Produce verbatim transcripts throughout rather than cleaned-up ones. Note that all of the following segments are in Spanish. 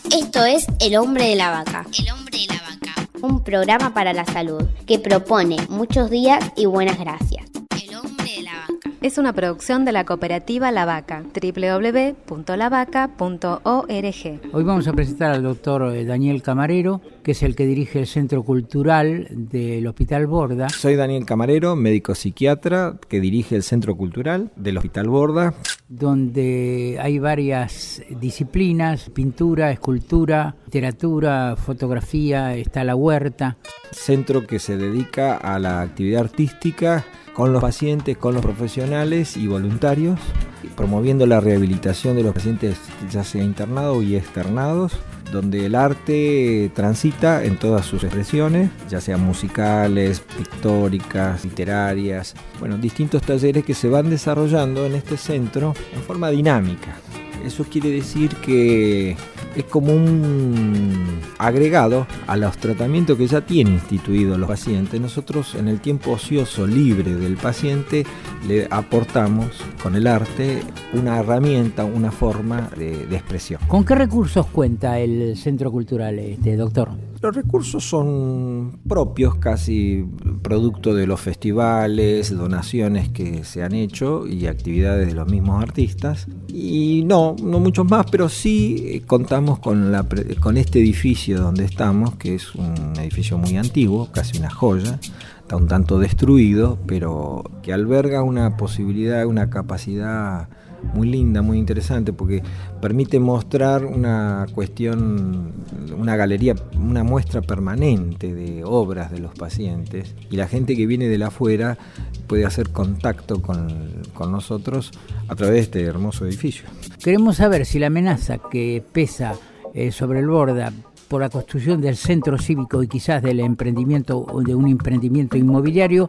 Esto es El Hombre de la Vaca. El Hombre de la Vaca. Un programa para la salud que propone muchos días y buenas gracias. El Hombre de la Vaca. Es una producción de la cooperativa La Vaca, doble u doble u doble u punto la vaca punto org. Hoy vamos a presentar al doctor Daniel Camarero, que es el que dirige el Centro Cultural del Hospital Borda. Soy Daniel Camarero, médico psiquiatra, que dirige el Centro Cultural del Hospital Borda, donde hay varias disciplinas: pintura, escultura, literatura, fotografía, está la huerta. Centro que se dedica a la actividad artística con los pacientes, con los profesionales y voluntarios, promoviendo la rehabilitación de los pacientes ya sea internados y externados, donde el arte transita en todas sus expresiones, ya sean musicales, pictóricas, literarias, bueno, distintos talleres que se van desarrollando en este centro en forma dinámica. Eso quiere decir que es como un agregado a los tratamientos que ya tienen instituidos los pacientes. Nosotros, en el tiempo ocioso libre del paciente, le aportamos con el arte una herramienta, una forma de, de expresión. ¿Con qué recursos cuenta el Centro Cultural, este, doctor? Los recursos son propios, casi producto de los festivales, donaciones que se han hecho y actividades de los mismos artistas. Y no, no muchos más, pero sí contamos con, la, con este edificio donde estamos, que es un edificio muy antiguo, casi una joya, está un tanto destruido, pero que alberga una posibilidad, una capacidad muy linda, muy interesante, porque permite mostrar una cuestión, una galería, una muestra permanente de obras de los pacientes, y la gente que viene de la afuera puede hacer contacto con, con nosotros a través de este hermoso edificio. Queremos saber si la amenaza que pesa eh, sobre el Borda por la construcción del centro cívico y quizás del emprendimiento, de un emprendimiento inmobiliario,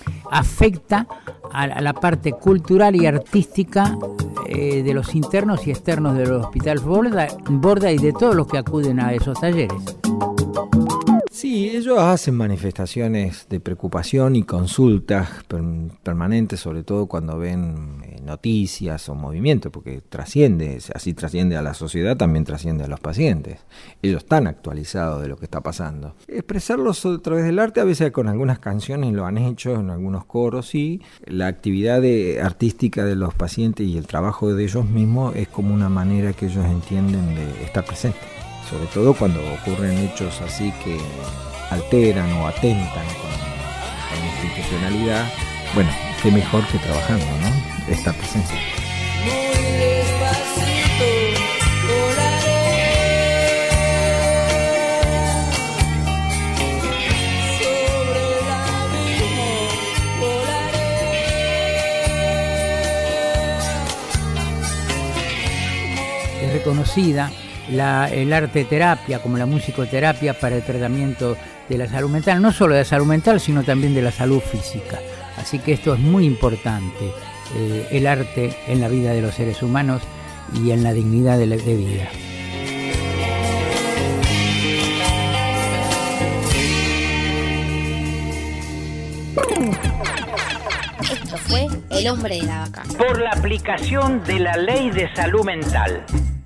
afecta a la parte cultural y artística eh, de los internos y externos del Hospital Borda, Borda y de todos los que acuden a esos talleres. Sí, ellos hacen manifestaciones de preocupación y consultas per- permanentes, sobre todo cuando ven eh, noticias o movimientos, porque trasciende, así trasciende a la sociedad, también trasciende a los pacientes. Ellos están actualizados de lo que está pasando. Expresarlos a través del arte, a veces con algunas canciones lo han hecho, en algunos coros, sí. La actividad de, artística de los pacientes y el trabajo de ellos mismos es como una manera que ellos entienden de estar presentes. Sobre todo cuando ocurren hechos así que alteran o atentan con, con la institucionalidad. Bueno, qué mejor que trabajando, ¿no? Estar presente. Muy despacito volaré sobre el abismo, volaré. Es reconocida La, el arte terapia, como la musicoterapia, para el tratamiento de la salud mental, no solo de la salud mental, sino también de la salud física. Así que esto es muy importante, eh, el arte en la vida de los seres humanos y en la dignidad de, la, de vida. Esto fue El Hombre de la Vaca. Por la aplicación de la Ley de Salud Mental.